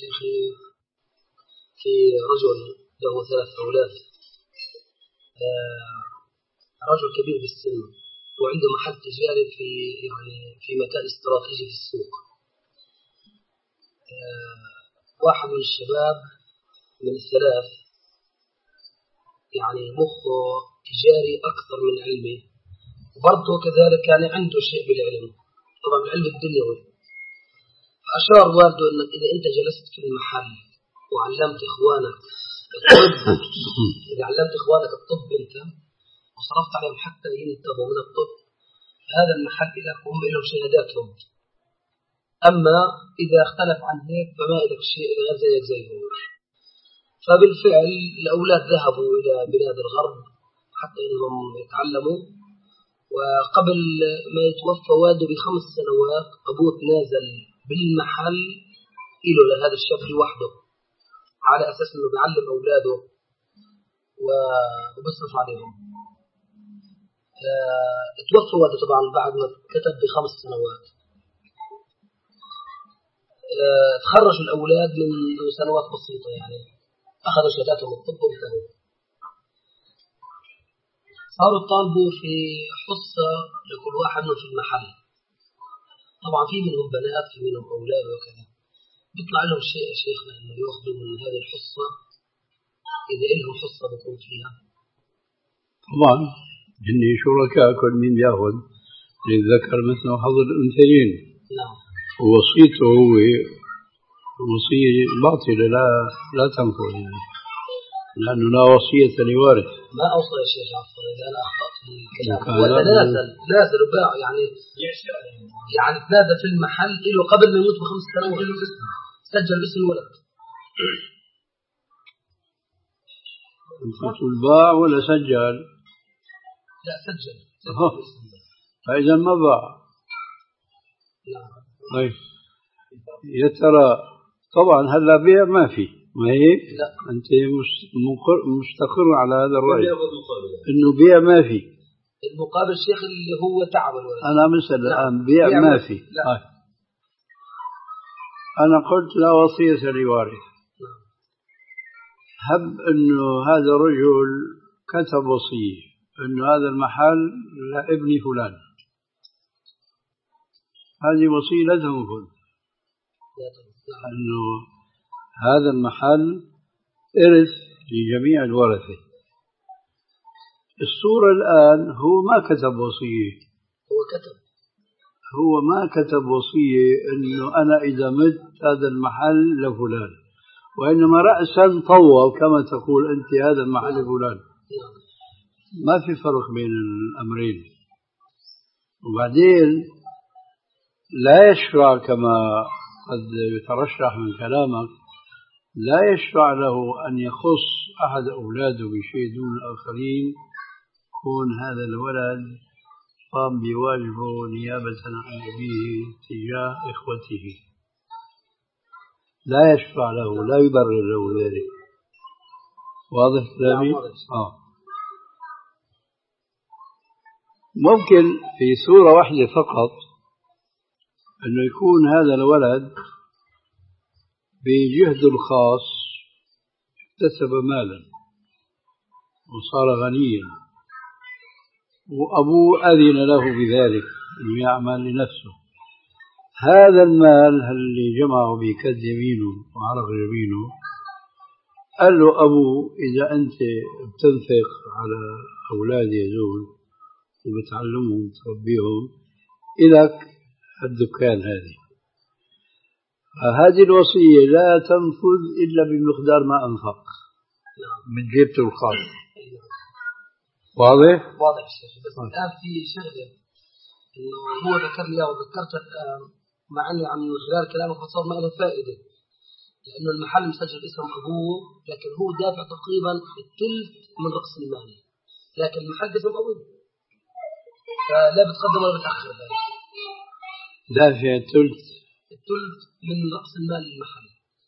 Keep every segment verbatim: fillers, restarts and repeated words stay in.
شيخي في رجل له ثلاث أولاد، رجل كبير بالسن وعنده محل تجاري في يعني في مكان استراتيجي في السوق. واحد من الشباب من الثلاث يعني مخه تجاري أكثر من علمي، وبرضه كذلك يعني عنده شيء بالعلم، طبعا العلم الدنيوي. فأشار والده أنك إذا أنت جلست في المحل وعلمت إخوانك الطب إذا علمت إخوانك الطب أنت وصرفت عليهم حتى ينتبهوا من الطب، هذا المحل لك وهم لهم شهاداتهم. أما إذا اختلف عن هيك فما لك شيء غير زيك زيهم. فبالفعل الأولاد ذهبوا إلى بلاد الغرب حتى إنهم يتعلموا، وقبل ما يتوفى والده بخمس سنوات أبوه نازل بالمحل إله لهذا الشاب لوحده على أساس إنه بيعلم أولاده وبصرف عليهم. اه توفى والده طبعا بعد ما كتب بخمس سنوات. اه تخرج الأولاد من سنوات بسيطة، يعني أخذوا شهاداتهم الطب وانتهوا. صاروا طالبوا في حصة لكل واحد منهم في المحل. طبعا في منهم بنات في منهم أولاد وكذا. بيطلع لهم شيء يا شيخنا إنه يأخذوا من هذه الحصة إذا لهم حصة بكون فيها. طبعا إني شركاء كل من يأخذ للذكر مثل حظ الأنثيين. نعم. ووصيته هو وصية باطلة لا لا تنفذ، يعني لأنه لا وصية لوارث. ما أوصى يا شيخ عفوا إذا أنا أخطأت في الكلام. وتنازل نازل وباع يعني يعني تنازل في المحل له قبل ما يموت بخمس سنوات، سجل اسم الولد. أنت تقول باع ولا سجل؟ لا سجل. فإذا ما باع. طيب يا ترى طبعا هلا بيع ما في، ما هيك؟ لا. أنت مستقر على هذا الرأي إنه بيع ما في. المقابل الشيخ اللي هو تعب الولد. أنا مثل الآن بيع ما في. لا. أنا قلت لا وصية لوارث. هب إنه هذا الرجل كتب وصية إنه هذا المحل لابن فلان، هذه وصية لا تنفذ، أنه هذا المحل إرث لجميع الورثة. الصورة الآن هو ما كتب وصية، هو كتب هو ما كتب وصية إنه أنا إذا مت هذا المحل لفلان، وإنما رأسا طوى كما تقول أنت هذا المحل فلان. ما في فرق بين الأمرين. وبعدين لا يشرع كما قد يترشح من كلامك، لا يشرع له أن يخص أحد أولاده بشيء دون الآخرين، يكون هذا الولد قام بواجبه نيابة عن أبيه تجاه إخوته. لا يشرع له، لا يبرر له ذلك. واضح كلامي؟ آه. ممكن في صورة واحدة فقط أنه يكون هذا الولد بجهده الخاص اكتسب مالا وصار غنيا، وأبوه أذن له بذلك أنه يعمل لنفسه. هذا المال اللي جمعه بكد يمينه وعرق يمينه، قال له أبوه إذا أنت بتنفق على أولادي هذول وبتعلمهم تربيهم إلك الدكان هذه، هذه الوصية لا تنفذ إلا بمقدار ما أنفق من جيبته الخاص. واضح؟ واضح شيخ. بس الآن في شغلة إنه هو ذكر لي وذكرت الآن، مع إنه عن خلال كلامك صار ما له فائدة، لأنه المحل مسجل اسم أبوه لكن هو دافع تقريبا الثلث من رأس المال، لكن المحل اسم أبوه فلا بتقدم ولا بتأخر. دافع الثلث الثلث من رأس المال للمحل.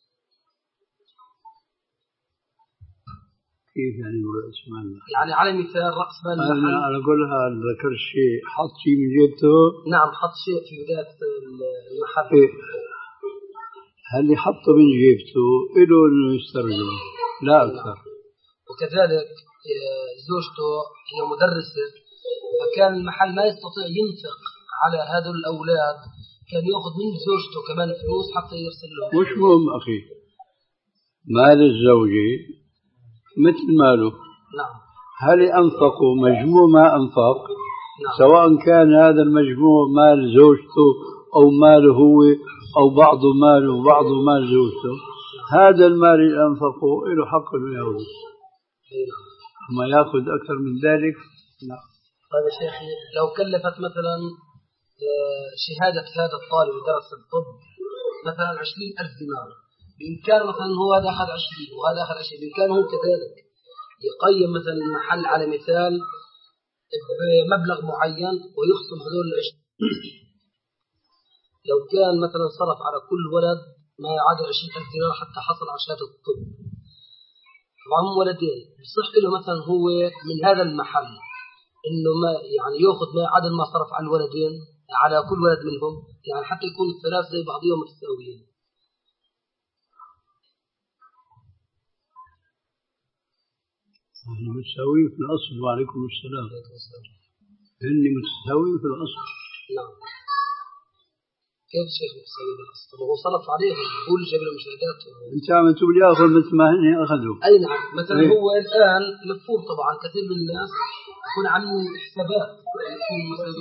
كيف يعني رأس مال؟ يعني على مثال رأس مال المحل. أنا أنا أقولها ذكر شيء حط شيء من جيبته. نعم حط شيء في بداية المحل. إيه؟ اللي حطه من جيبته إله إنه يسترجعه لا أكثر. وكذلك زوجته هي مدرسة، فكان المحل ما يستطيع ينفق على هذا الأولاد، كان يأخذ من زوجته كمان فلوس حتى يرسل لهم. مش مهم أخي، مال الزوجة مثل ماله. نعم. هل أنفقوا مجموع ما أنفق؟ نعم. سواء كان هذا المجموع مال زوجته أو ماله هو أو بعض ماله وبعضه مال زوجته، هذا المال اللي أنفقه له حق إنه يأخذه. أما يأخذ أكثر من ذلك لا. طيب يا شيخي، لو كلفت مثلا شهادة هذا الطالب درس الطب مثلا عشرين ألف دينار، بإمكان مثلا هو هذا أخذ عشرين وهذا أخذ عشرين، بإمكانه كذلك يقيم مثلا المحل على مثال بمبلغ معين ويخصم هذول العشرين. لو كان مثلا صرف على كل ولد ما يعادل عشرين ألف دينار حتى حصل على شهادة الطب، طبعا ولدين، يصح له مثلا هو من هذا المحل إنه ما يعني يأخذ ما يعادل ما صرف على الولدين على كل ولد منهم، يعني حتى يكون الثلاث زي بعضهم متساويين. نحن متساويين في الأصل. وعليكم السلام. إني متساويين في الأصل. نعم. كيف شيخ متساوي بالأصل؟ طب هو صرف عليه، هو اللي جاب له مشاهدات. أنت عم تقول يأخذ مثل ما هن أخذوا. أي نعم. مثلا إيه؟ هو الآن مفهوم طبعا كثير من الناس يكون عاملين حسابات، يكون مثلا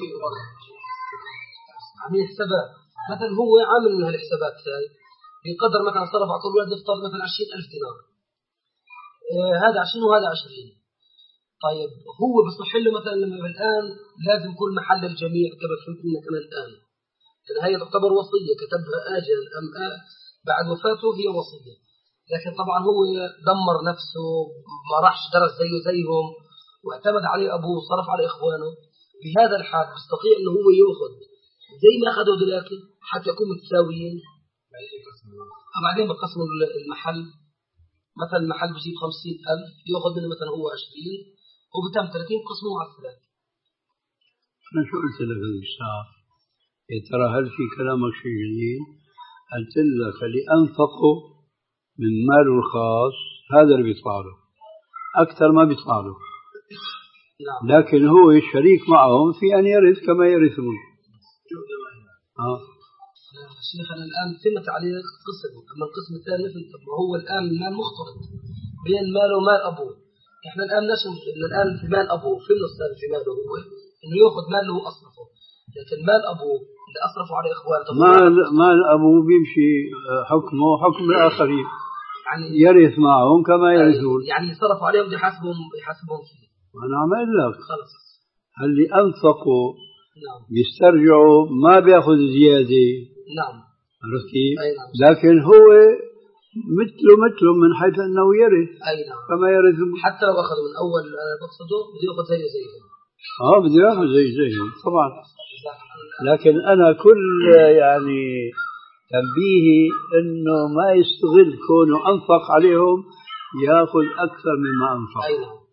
عاملين حسابات، مثلا هو عامل من هالحسابات هاي بقدر مثلا صرف على كل ولد نفترض مثلا عشرين ألف دينار، آه هذا عشرين وهذا عشرين. طيب هو بصح له مثلا لما الآن لازم يكون محل الجميع كما فهمت منك أنا الآن، لأن هي تعتبر وصية كتبها آجل أم آه بعد وفاته هي وصية، لكن طبعا هو دمر نفسه، ما راحش درس زيه زيهم واعتمد عليه أبوه وصرف على إخوانه. بهذا الحال بيستطيع إنه هو يأخذ زي ما أخذوا دلوقتي حتى يكونوا متساويين. بعدين بقسموا المحل، مثلا المحل بجيب خمسين ألف يأخذ منه مثلا هو عشرين وبتم ثلاثين قسموا على الثلاثة. أنا شو قلت لك هذه الساعة؟ يا ترى هل في كلامك شيء جديد؟ قلت لك اللي أنفقه من ماله الخاص هذا اللي بيطلع له، أكثر ما بيطلع له. نعم. لكن هو شريك معهم في أن يرث كما يرثون. آه. شيخنا الآن تمت عليه قسم، أما القسم الثاني مثل هو الآن المال مختلط بين ماله ومال أبوه. إحنا الآن نشوف إن الآن في مال أبوه في النص في ماله هو إنه يأخذ ماله وأصرفه، لكن مال أبوه اللي أصرفه على إخوانه مال مال أبوه بيمشي حكمه حكم الآخرين، يعني يرث معهم كما يرثون، يعني صرف عليهم يحاسبهم يحاسبهم فيه. أنا عم أقول لك خلص اللي أنفقوا نعم بيسترجعوا ما بياخذ زيادة. نعم عرفت كيف؟ نعم. لكن هو مثله مثله من حيث أنه يرث. أي نعم. كما يرث حتى لو أخذوا من أول مقصده بده يأخذ زيه زيهم. آه بده يأخذ زي زيهم طبعا. لكن أنا كل يعني تنبيهي إنه ما يستغل كونه أنفق عليهم يأخذ أكثر مما أنفق. أي نعم.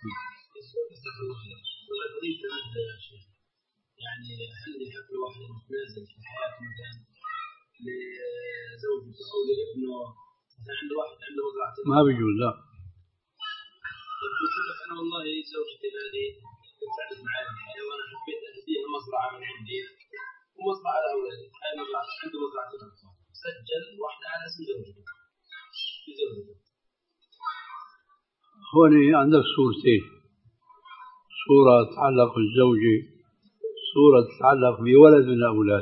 يعني هل يحب الواحد يتنازل في حياته مثلا لزوجته أو لابنه، مثلا عنده واحد عنده مزرعة ما بيجوز لا. طيب قلت لك أنا والله زوجتي هذه تعبت معي الحياة وأنا حبيت أهديها مزرعة من عندي ومزرعة لأولادي، هاي مزرعة عنده مزرعة الأطفال، سجل واحدة على اسم زوجته في زوجته. هون عندك صورتين، صورة تتعلق بالزوجة، صورة تتعلق بولد من الأولاد.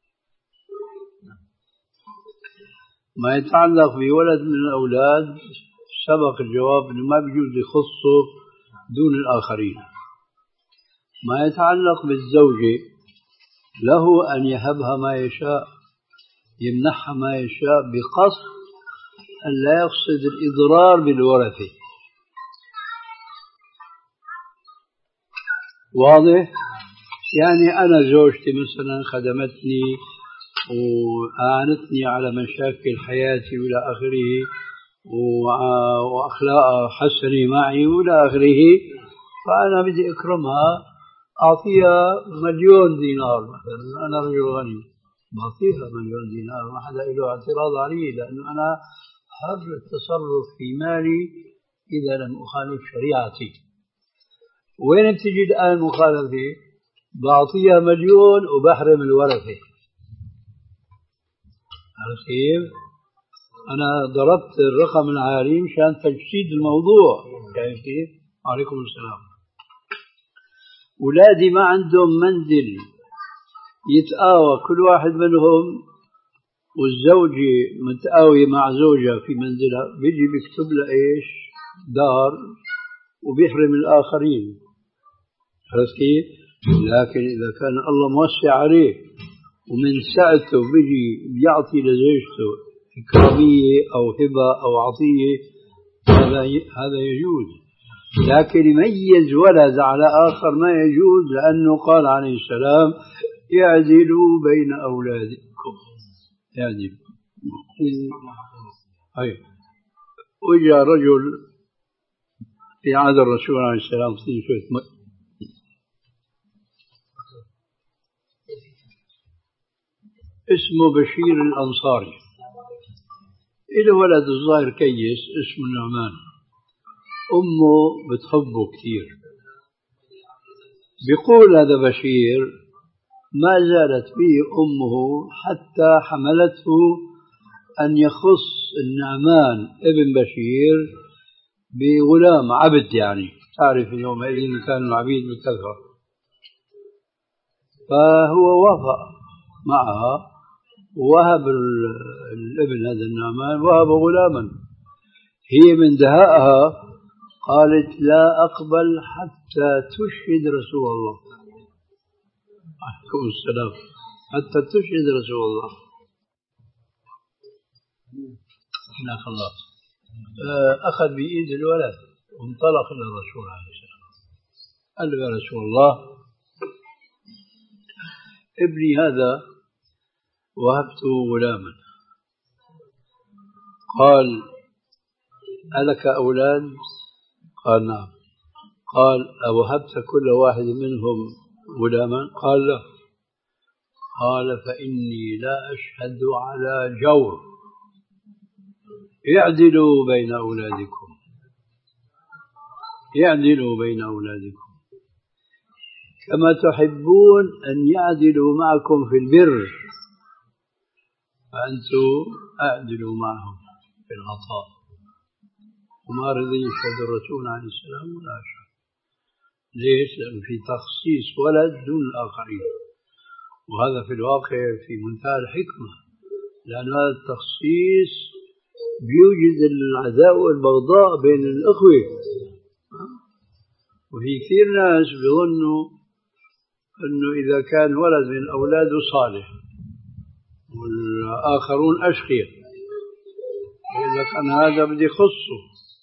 ما يتعلق بولد من الأولاد سبق الجواب أنه ما بيجوز يخصه دون الآخرين. ما يتعلق بالزوجة له أن يهبها ما يشاء، يمنحها ما يشاء بقصد أن لا يقصد الإضرار بالورثة. واضح؟ يعني أنا زوجتي مثلا خدمتني وأعانتني على مشاكل حياتي وإلى آخره، وأخلاقها حسنة معي وإلى آخره، فأنا بدي أكرمها أعطيها مليون دينار مثلا، أنا رجل غني بعطيها مليون دينار، ما حدا له اعتراض عليه، لأنه أنا حر التصرف في مالي إذا لم أخالف شريعتي. وين بتجي الآن المخالفة؟ بعطيها مليون وبحرم الورثة. عرفت كيف؟ أنا ضربت الرقم العالي مشان تجسيد الموضوع. شايف كيف؟ عليكم السلام. أولادي ما عندهم منزل يتآوى كل واحد منهم، والزوجة متآوية مع زوجها في منزلها، بيجي بيكتب لها إيش؟ دار، وبيحرم الآخرين. عرفت كيف؟ لكن إذا كان الله موسع عليه ومن سعته بيجي بيعطي لزوجته إكرامية أو هبة أو عطية، هذا هذا يجوز. لكن يميز ولد على آخر ما يجوز، لأنه قال عليه السلام: اعدلوا بين أولادكم. اعدلوا. أي وجاء رجل في عهد الرسول عليه السلام في شوية اسمه بشير الأنصاري، إله ولد الظاهر كيس اسمه النعمان، أمه بتحبه كثير. بيقول هذا بشير: ما زالت به أمه حتى حملته أن يخص النعمان ابن بشير بغلام عبد، يعني تعرف يومئذ كان العبيد بكثرة. فهو وافق معها ووهب الابن هذا النعمان، وهب غلاما. هي من دهائها قالت: لا أقبل حتى تشهد رسول الله عليكم السلام، حتى تشهد رسول الله. حياك الله. أخذ بإيد الولد وانطلق إلى الرسول عليه السلام، قال له: يا رسول الله، ابني هذا وهبته غلاما. قال: ألك أولاد؟ قال: نعم. قال: أوهبت كل واحد منهم غلاما؟ قال: لا. قال: فإني لا أشهد على جور، اعدلوا بين أولادكم، اعدلوا بين أولادكم كما تحبون أن يعدلوا معكم في البر، فأنتم أعدلوا معهم في العطاء. وما رضي يشهد الرسول عليه السلام ولا أشهد. ليش؟ لأنه في تخصيص ولد دون الآخرين، وهذا في الواقع في منتهى الحكمة، لأن هذا التخصيص بيوجد العداء والبغضاء بين الأخوة. وفي كثير ناس بيظنوا أنه إذا كان ولد من أولاده صالح والآخرون أشقياء، إذا كان هذا بدي يخصه.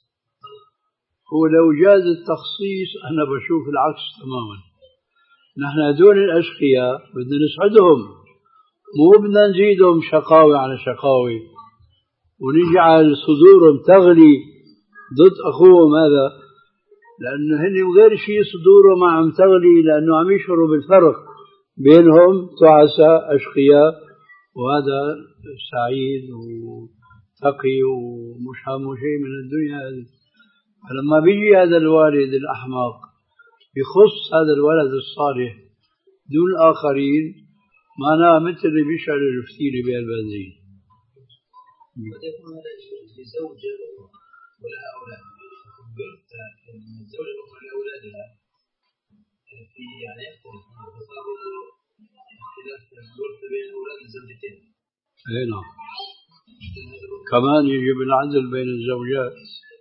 ولو جاز التخصيص أنا بشوف العكس تماما. نحن هذول الأشقياء بدنا نسعدهم، مو بدنا نزيدهم شقاوة على شقاوة ونجعل صدورهم تغلي ضد أخوهم هذا، لأنه هن غير شيء صدورهم عم تغلي، لأنه عم يشعروا بالفرق بينهم تعسى أشقياء وهذا سعيد وتقي ومش همه شيء من الدنيا هذه. فلما بيجي هذا الوالد الأحمق بخص هذا الولد الصالح دون الآخرين، معناه مثل اللي بيشعل الفتيلة بالبنزين. قد يكون هذا لزوجة ولها أولاد، الزوجة الأخرى لأولادها في يعني يختلف، فصار اختلاف الورث بين أولاد الزوجتين. أي نعم. كمان يجب العدل بين الزوجات.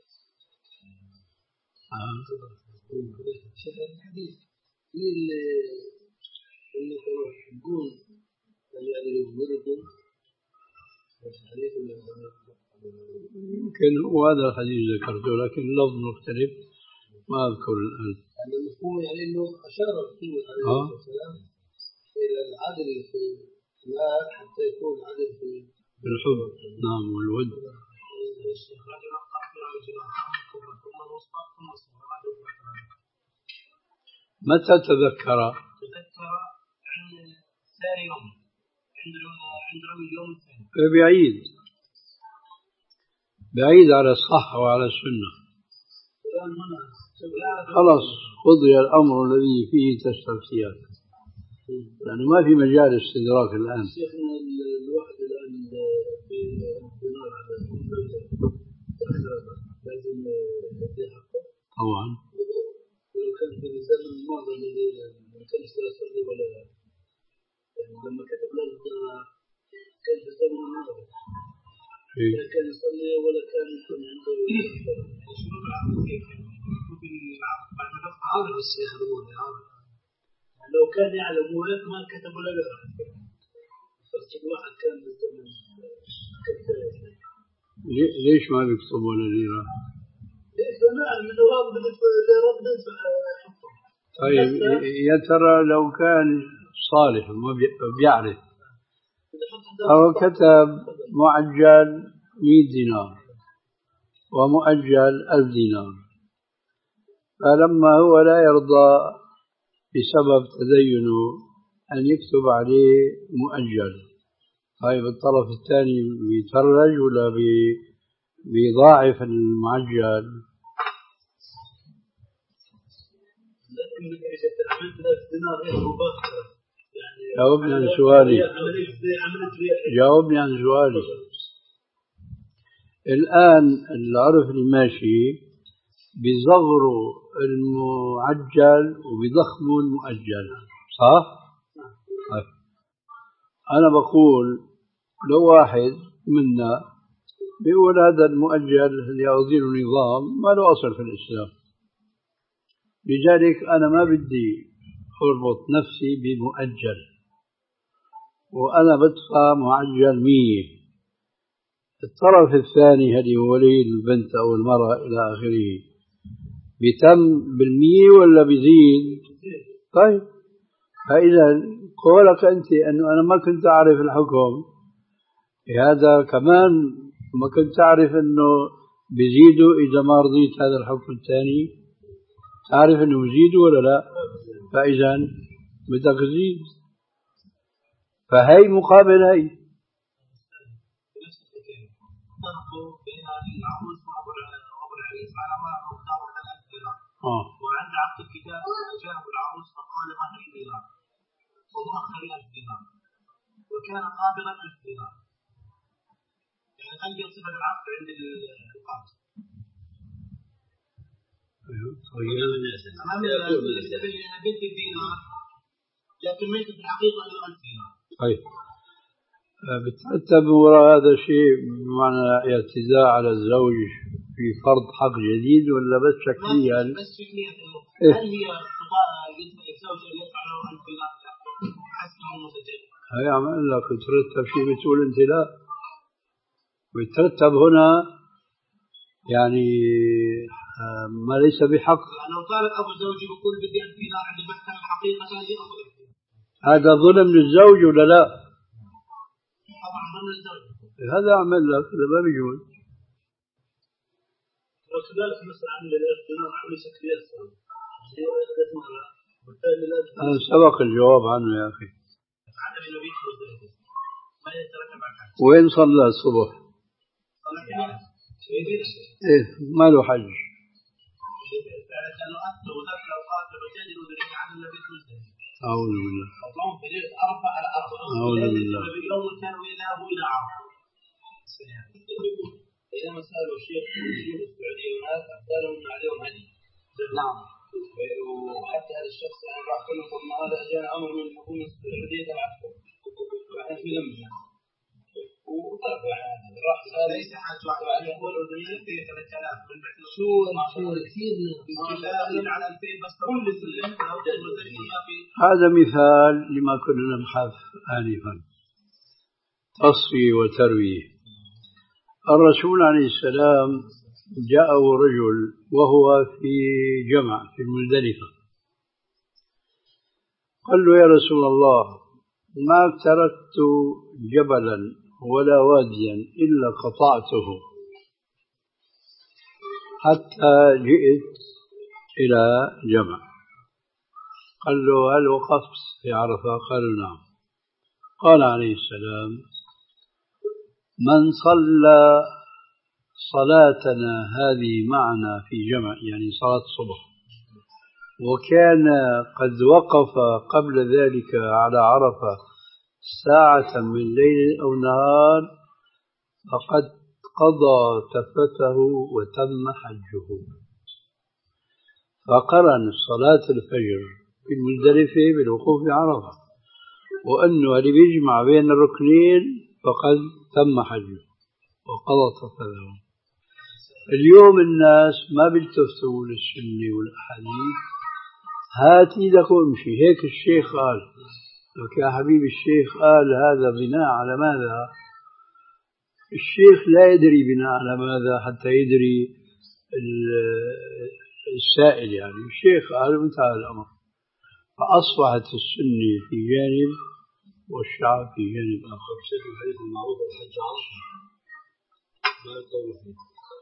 شيخ الحديث في اللي كانوا يحبون أن يعدلوا بولدهم يمكن وهذا الحديث ذكرته، لكن اللفظ مختلف ما أذكر الآن. يعني المفهوم يعني أنه أشار الرسول عليه السلام إلى العدل في المال حتى يكون العدل في الحب. نعم، والود. متى تذكر؟ تذكر عن ثاني يوم عند اليوم بعيد بعيد على الصح وعلى السنة. خلاص قضي الأمر الذي فيه تستفتيان، لأنه ما في مجال استدراك الآن. الواحد الآن بالنار على لازم يدي حقه طبعا. ولو كان في الزمن الماضي ما كانش لا يصلي ولا يعني لما كتب لنا كان في الزمن الماضي لا كان يصلي ولا كان يكون عنده شروط العقد كيف بعد ما دفع عارف الشيخ لو كان يعلم ما كتب ولا يقرأ. واحد كان في الزمن ليش ما بيكتب ولا يقرأ؟ طيب يا ترى لو كان صالح وما بيعرف أو كتب معجل مئة دينار ومؤجل ألف دينار، فلما هو لا يرضى بسبب تدينه أن يكتب عليه مؤجل، طيب الطرف الثاني بيتفرج ولا بيضاعف المعجل؟ جاوبني عن سؤالي جاوبني عن سؤالي الآن العرف اللي ماشي بيصغروا المعجل وبيضخموا المؤجل، صح؟ طيب. أنا بقول لو واحد منا بيقول هذا المؤجل اللي أعطيه نظام ما له أصل في الإسلام، لذلك أنا ما بدي أربط نفسي بمؤجل وأنا بدفع معجل مية. الطرف الثاني هذه ولي البنت أو المرأة إلى آخره بيتم بالمية ولا بيزيد؟ طيب فإذا قولك أنت أنه أنا ما كنت أعرف الحكم، هذا كمان ما كنت أعرف أنه بيزيدوا إذا ما رضيت هذا الحكم الثاني، تعرف أنه بيزيدوا ولا لا؟ فإذا بدك تزيد، فهي مقابل هي. آه. وعند عقد الكتاب جاء العروس فقال مهر دينار ومؤخر ألف دينار وكان قابلا ألف دينار، يعني غير صفة العقد عند القاضي. أمام بنت الدينار لكن ليس في الحقيقة إلا ألف دينار. طيب بترتب وراء هذا الشيء بمعنى اعتداء على الزوج في فرض حق جديد ولا بس شكليا؟ بس شكليا. هل هي الزوج أن يدفع له ألف دينار حسب المسجل؟ هي عمل لك ترتب شيء بتقول أنت لا، ويترتب هنا يعني ما ليس بحق. لو قال أبو الزوج بيقول بدي ألف دينار عند المحكمة الحقيقة هذه أخذ هذا ظلم للزوج ولا لا؟ طبعا ظلم للزوج. هذا عمل لك هذا ما بيجوز. وكذلك مثلا عمل الألف دينار عمل شكليات أنا سبق الجواب عنه يا أخي. وين صلى الصبح؟ إيه ما له حج. أعوذ بالله. أعوذ بالله. بينما سألوا الشيخ شيوخ السعودية وناس أحسالهم أن عليهم هدي. نعم. وحتى هذا الشخص أنا راح أقول لكم ما هذا جاء أمر من الحكومة السعودية تبعكم. وإحنا في لمجة. وطلب يعني راح سأل ليس حاج واحد يعني يقول أردنيين في ثلاثة آلاف من بعد شو شو كثير من على ألفين بس كل هذا مثال لما كنا نبحث آنفا، تصفي وترويه. الرسول عليه السلام جاءه رجل وهو في جمع في المزدلفة، قال له يا رسول الله ما تركت جبلا ولا واديا إلا قطعته حتى جئت إلى جمع. قال له هل وقفت في عرفة؟ قال نعم. قال عليه السلام من صلى صلاتنا هذه معنا في جمع، يعني صلاة الصبح، وكان قد وقف قبل ذلك على عرفة ساعة من ليل أو نهار فقد قضى تفته وتم حجه. فقرن صلاة الفجر في المزدلفة بالوقوف بعرفة، وأنه اللي بيجمع بين الركنين فقد تم حجه وقضى تفته. اليوم الناس ما بيلتفتوا للسنة والأحاديث، هات ايدك وامشي، هيك الشيخ قال لك يا حبيبي، الشيخ قال هذا بناء على ماذا؟ الشيخ لا يدري بناء على ماذا حتى يدري السائل، يعني الشيخ قال انتهى الأمر. فأصبحت السنة في جانب والشعب في جانب آخر. شيخ الحديث المعروف الحج عرفة ما القول فيه؟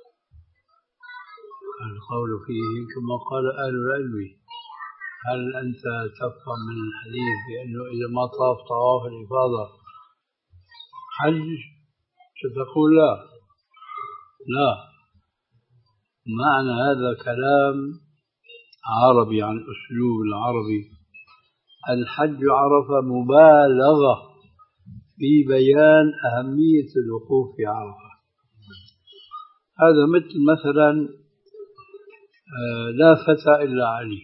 القول فيه كما قال أهل العلم. هل أنت تفهم من الحديث بأنه إذا ما طاف طواف الإفاضة حج؟ ستقول لا لا، معنى هذا كلام عربي عن أسلوب العربي. الحج عرفة مبالغة في بيان أهمية الوقوف في عرفة. هذا مثل مثلا لا فتى إلا علي،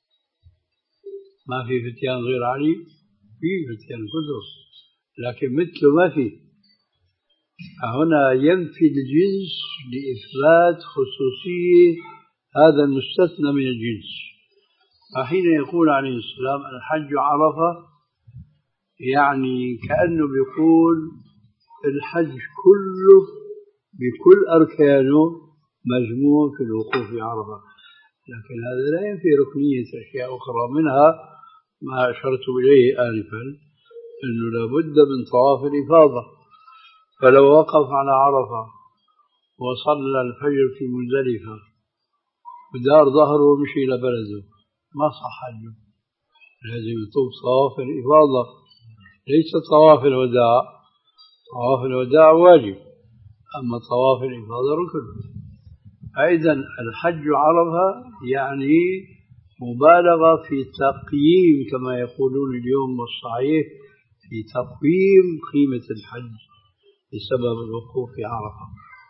ما في فتيان غير علي، في فتيان كثر لكن مثله ما في. هنا ينفي الجنس لإثبات خصوصية هذا المستثنى من الجنس. فحين يقول عليه السلام الحج عرفة، يعني كأنه بيقول الحج كله بكل أركانه مجموع في الوقوف في عرفة. لكن هذا لا ينفي ركنية أشياء أخرى، منها ما أشرت إليه آنفا أنه لابد من طواف الإفاضة. فلو وقف على عرفة وصلى الفجر في مزدلفة ودار ظهره ومشي إلى بلده ما صح حجه، لازم يطوف طواف الإفاضة ليس طواف الوداع. طواف الوداع واجب، أما طواف الإفاضة ركن. أيضا الحج عرفة يعني مبالغة في تقييم، كما يقولون اليوم والصحيح، في تقويم قيمة الحج بسبب الوقوف في عرفة.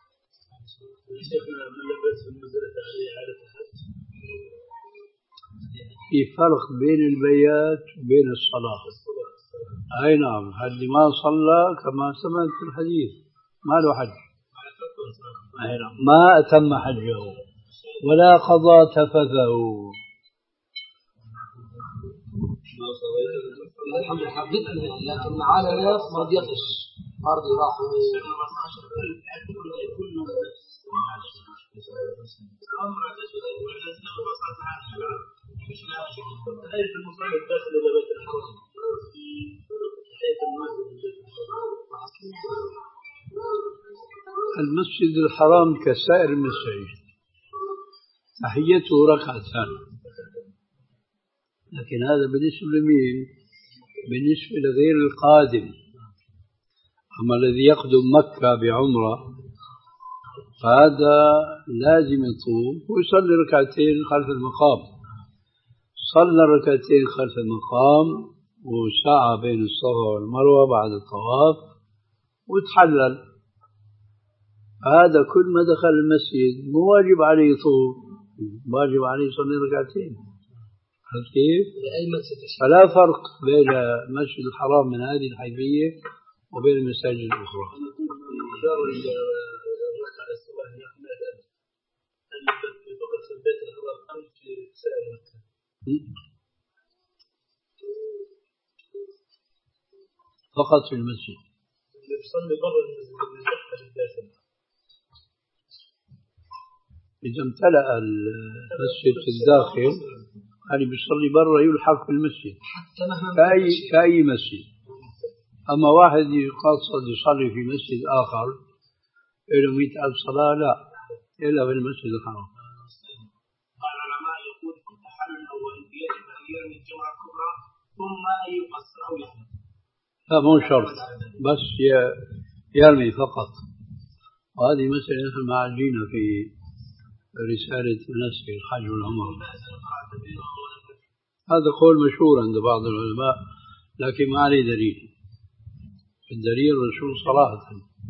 شيخنا من لبس في المزدلفة عليه إعادة الحج؟ في فرق بين البيات وبين الصلاة. أي نعم، اللي ما صلى كما سمعت في الحديث ما له حج، ما أتم حجه ولا قضى تفثه. الحمد لله حبيتنا، لكن معانا ناس ما رضيتش برضه راحوا المسجد الحرام كسائر المساجد تحيته ركعتان، لكن هذا بالنسبة لمين؟ بالنسبة لغير القادم. أما الذي يقدم مكة بعمرة فهذا لازم يطوف ويصلي ركعتين خلف المقام. صلى ركعتين خلف المقام وسعى بين الصفا والمروة بعد الطواف وتحلل. هذا كل ما دخل المسجد مو واجب عليه يطوف، واجب عليه يصلي ركعتين. عرفت كيف؟ فلا فرق بين المسجد الحرام من هذه الحيثية وبين المساجد الأخرى. فقط في المسجد. يصلي برا المسجد. إذا امتلأ المسجد في الداخل يعني بيصلي برا يلحق في المسجد كأي كأي مسجد. أما واحد يقصد يصلي في مسجد آخر له مئة ألف صلاة لا، إلا في المسجد الحرام. قال العلماء يقول كل حل أول يجب أن يرمي الجمعة الكبرى ثم أن يقصر أو يحلق. لا مو شرط، بس يرمي فقط. وهذه مسألة نحن معالجين في رسالة مناسك الحج والعمرة. هذا قول مشهور عند بعض العلماء لكن ما عليه دليل. الدليل الرسول صراحة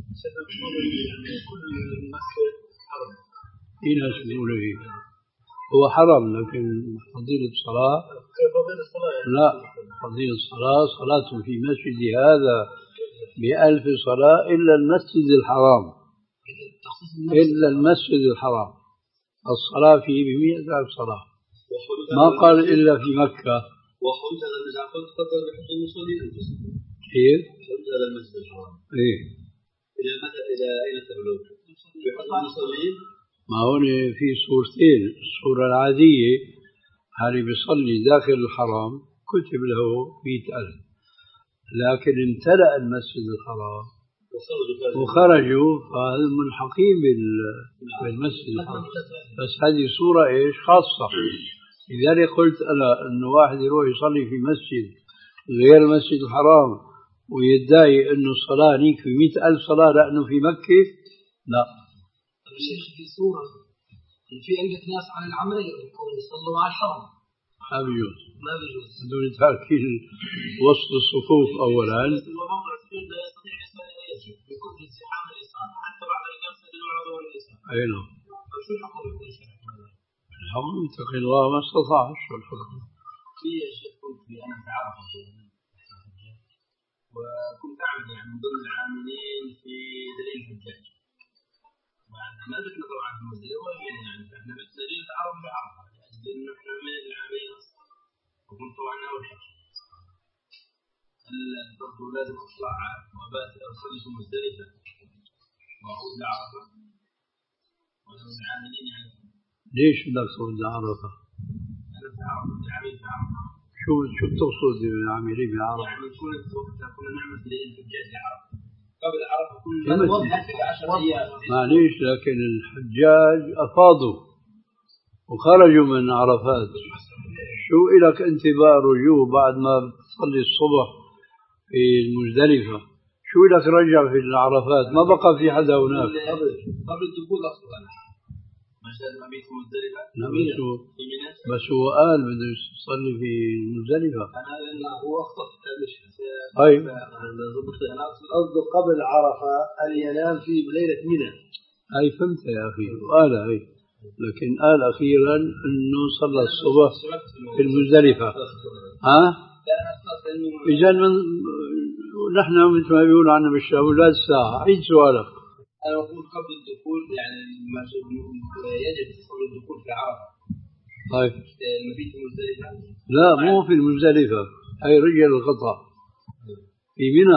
في ناس يقولوا هيك هو حرام، لكن فضيلة الصلاة لا، فضيلة الصلاة صلاة في مسجد هذا بألف صلاة إلا المسجد الحرام، إلا المسجد الحرام الصلاة فيه بمئة ألف صلاة، ما قال إلا في مكة. وخرج هذا المسجد قدر بحج المصلين أنفسهم. كيف؟ خرج هذا المسجد الحرام. إيه. إلى متى إلى أين تبلغ؟ بحج المصلين. ما هون في صورتين، الصورة العادية هذه بيصلي داخل الحرام كتب له مئة ألف، لكن امتلأ المسجد الحرام وخرجوا فهذا ملحقين بالمسجد الحرام. بس هذه صورة إيش خاصة. لذلك قلت أنا إنه واحد يروح يصلي في مسجد غير المسجد الحرام ويدعي إنه الصلاة هنيك في مئة ألف صلاة لأنه في مكة، لا. الشيخ في صورة في عندك ناس على العملية يكونوا يصلوا على الحرم، ما بيجوز، ما بيجوز بدون تركين وسط الصفوف أولا. وموضع السجود لا يستطيع الإنسان أن يسجد بكل ازدحام الإنسان حتى بعد الجلسة يدل على ظهور الإنسان. أي نعم. فشو الحكم يكون شرعي؟ الحكم يتقي الله ما استطاع. شو الحكم؟ في شيء كنت في أنا في عرفة وكنت أعمل يعني من ضمن العاملين في دليل الحجاج. ما ذكرنا طبعا في المسجد وين يعني فاحنا بنستدل العرب بعرفه لانه احنا من العاملين اصلا وكنت طبعا اول حكي هل برضه لازم اطلع وبات اصلي في مزدلفه واعود لعرفه ولا من العاملين يعني؟ ليش بدك ترد عرفه؟ انا في عرفه العاملين في عرفه. شو شو بتقصد بالعاملين بعرفه؟ يعني كنت وقتها كنا نعمل دليل الحجاج لعرفه قبل عرفة كل عشر أيام. معليش لكن الحجاج أفاضوا وخرجوا من عرفات، شو إلك أنت بقى رجوع بعد ما تصلي الصبح في المزدلفة؟ شو إلك رجع في العرفات؟ ما بقى في حدا هناك قبل قبل الدخول أصلا مجال المبيت في المزدلفة. لا بس هو بس هو قال بده يصلي في المزدلفة. أنا لأنه هو أخطأ مش طيب قصده قبل عرفة أن ينام في ليلة منى. هاي فهمت يا أخي وقال هاي، لكن قال أخيرا إنه صلى الصبح في المزدلفة. ها؟ إذا من نحن مثل ما بيقولوا عنا بالشام ولاد الساعة. عيد سؤالك. أنا أقول قبل الدخول يعني يجب قبل الدخول في عرفة. طيب. المبيت في المزدلفة. لا مو في المزدلفة، هاي رجل القطع في منى.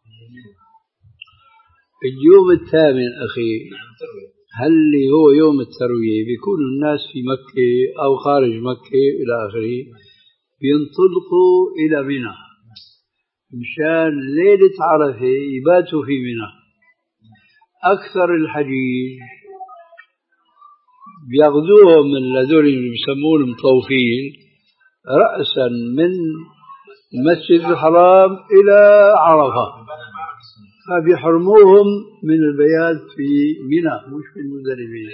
اليوم الثامن أخي هل اللي هو يوم التروية بيكون الناس في مكة أو خارج مكة إلى آخره بينطلقوا إلى منى مشان ليلة عرفة يباتوا في منى. أكثر الحجيج بياخذوهم من الذول اللي بيسمون مطوفين رأسا من المسجد الحرام إلى عرفة، فبيحرموهم من البيات في منى مش في المزدلفة.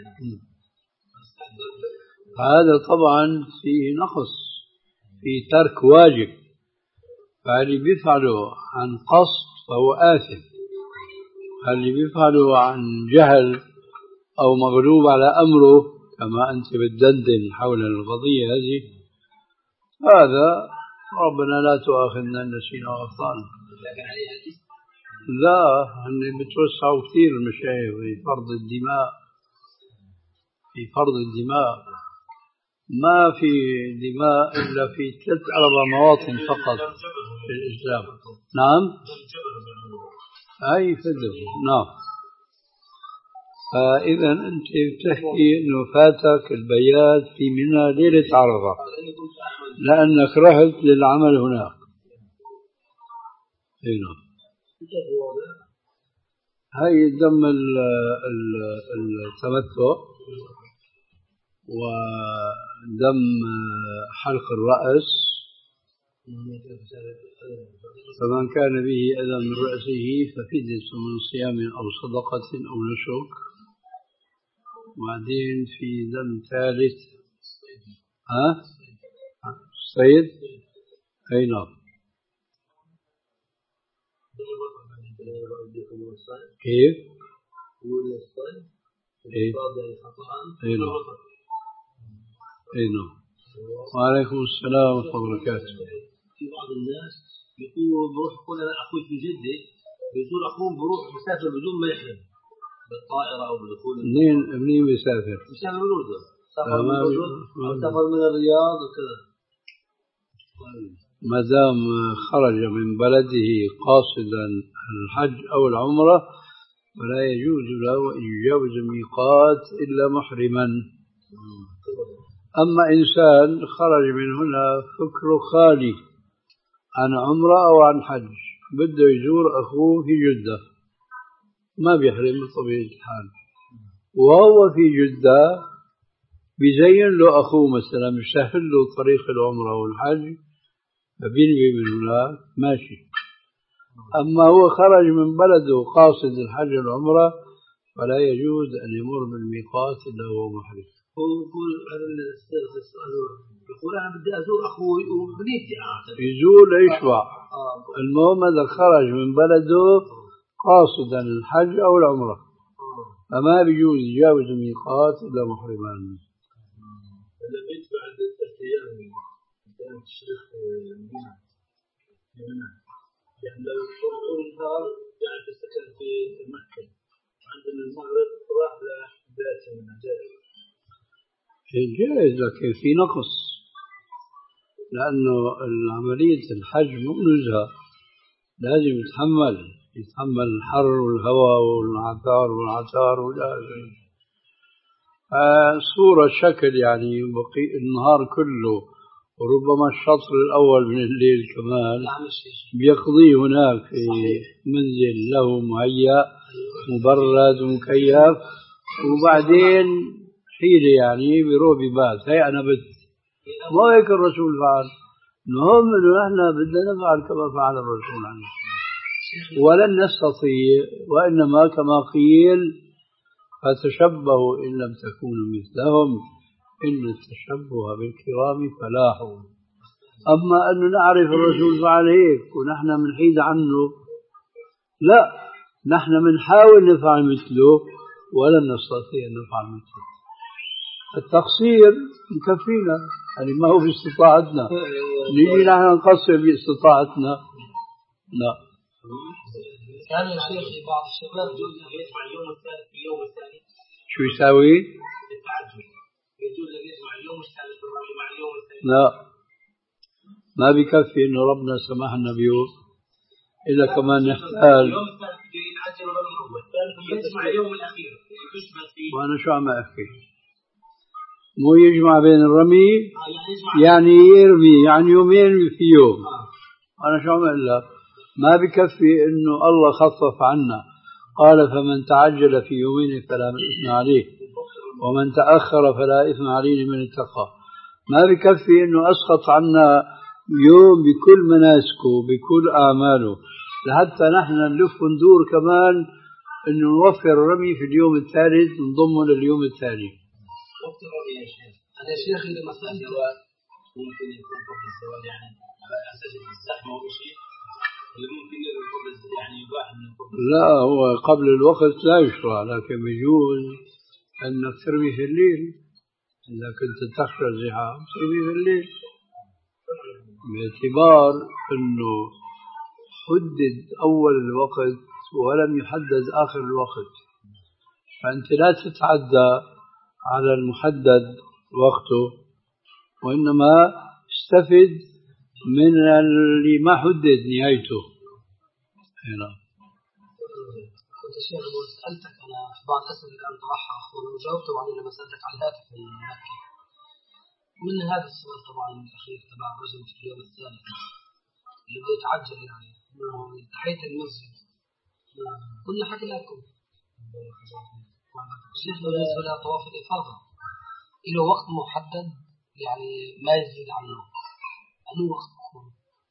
هذا طبعا فيه نقص، في ترك واجب، فاللي بيفعله عن قصد فهو آثم، اللي بيفعله عن جهل أو مغلوب على أمره كما أنت بتدندن حول القضية هذه، هذا ربنا لا تؤاخذنا إن نسينا وأخطأنا. لا هن بتوسعوا كثير المشايخ في فرض الدماء، في فرض الدماء ما في دماء إلا في ثلاث أربع مواطن فقط في الإسلام. نعم أي فدر. نعم. فإذا أنت بتحكي إنه فاتك البيات في منى ليلة عرفة لأنك رحت للعمل هناك. هنا هاي دم التمتع ودم حلق الرأس فمن كان به أذى من رأسه ففدية من صيام أو صدقة أو نسك. وبعدين في دم ثالث، ها الصيد، أي نعم. كيف؟ إيه؟ أي نعم. أي نعم. وعليكم السلام ورحمة الله وبركاته. في بعض الناس بيقول بروح يقول أنا أخوي في جدة بيزور أخوه بروح مسافر بدون ما يحرم بالطائرة أو بالدخول. منين منين بيسافر؟ بيسافر من الأردن، سافر من الأردن أو سافر من الرياض وكذا. ما دام خرج من بلده قاصدا الحج أو العمرة فلا يجوز له أن يجاوز الميقات إلا محرما. أما إنسان خرج من هنا فكره خالي عن عمرة أو عن حج بده يزور أخوه في جدة ما بيحرم بطبيعة الحال، وهو في جدة بيزين له أخوه مثلا بيسهل له طريق العمرة والحج فبينوي من هناك ماشي. أما هو خرج من بلده قاصد الحج والعمرة فلا يجوز أن يمر بالميقات إلا وهو محرم. هو يقول هذا السؤال يقول أنا بدي أزور أخوي وبنيتي أعتقد يزور يشبع. المهم هذا خرج من بلده قاصدا الحج أو العمرة فما بيجوز يجاوز الميقات إلا محرما. البيت بعد ثلاث أيام كان تشريف المنى المنى يعني لو طول النهار يعني تسكن في مكة عندنا المغرب راح لبيت من الجائز جائز لكن في نقص لأنه عملية الحج مو نزهة لازم يتحمل يتحمل الحر والهواء والعثار والعثار والآخر. صورة شكل يعني بقي النهار كله وربما الشطر الأول من الليل كمان بيقضيه هناك في منزل له مهيأ مبرد ومكيف وبعدين حيلة يعني بيروح ببات هي أنا بد ما هيك الرسول فعل. المهم إنه نحن بدنا نفعل كما فعل الرسول عنه ولن نستطيع وإنما كما قيل فتشبهوا إن لم تكونوا مثلهم إن التشبه بالكرام فلاح. أما أن نعرف الرسول فعل هيك ونحن منحيد عنه لا، نحن منحاول نفعل مثله ولن نستطيع أن نفعل مثله. التقصير مكفينا يعني ما هو باستطاعتنا نيجي نحن نقصر باستطاعتنا لا. كان يا شيخي بعض الشباب يجوز أن يجمع اليوم الثالث باليوم الثاني. شو يساوي؟ التعجل يجوز أن يجمع اليوم الثالث مع اليوم الثاني. لا ما بكفي إنه ربنا سمحنا بيوم إذا كمان نحتاج اليوم الثالث يتعجل الرمي الأول يجمع اليوم الأخير يشبه فيه. وأنا شو عم أحكي؟ مو يجمع بين الرمي يعني يرمي يعني يومين في يوم. أنا شو عم أقول لك؟ ما بكفي إنه الله خفف عنا قال فمن تعجل في يومين فلا إثم عليه ومن تأخر فلا إثم عليه من اتقى. ما بكفي إنه أسقط عنا يوم بكل مناسكه بكل أعماله لحتى نحن نلف وندور كمان إنه نوفر الرمي في اليوم الثالث نضمه لليوم الثاني. وقت الرمي يا شيخ أنا يا شيخ إذا مثلا الزواج ممكن يكون قبل الزواج يعني على أساس الزحمة أو شيء ممكن يعني واحد من قبل. لا هو قبل الوقت لا يشرع لكن يجوز أنك ترمي في الليل إذا كنت تخشى الزحام ترمي في الليل باعتبار أنه حدد أول الوقت ولم يحدد آخر الوقت فأنت لا تتعدى على المحدد وقته وإنما استفد من اللي ما حدد نهايته. هنا كنت شيخ سألتك أنا في بعض الأسئلة اللي أنا طرحها أخونا وجاوبت طبعا لما سألتك على الهاتف من مكة من هذا السؤال طبعا الأخير تبع الرجل في اليوم الثالث اللي بده يتعجل يعني تحية المسجد كنا حكي لكم الشيخ بالنسبة لطواف الإفاضة له وقت محدد يعني ما يزيد عنه أنه وقت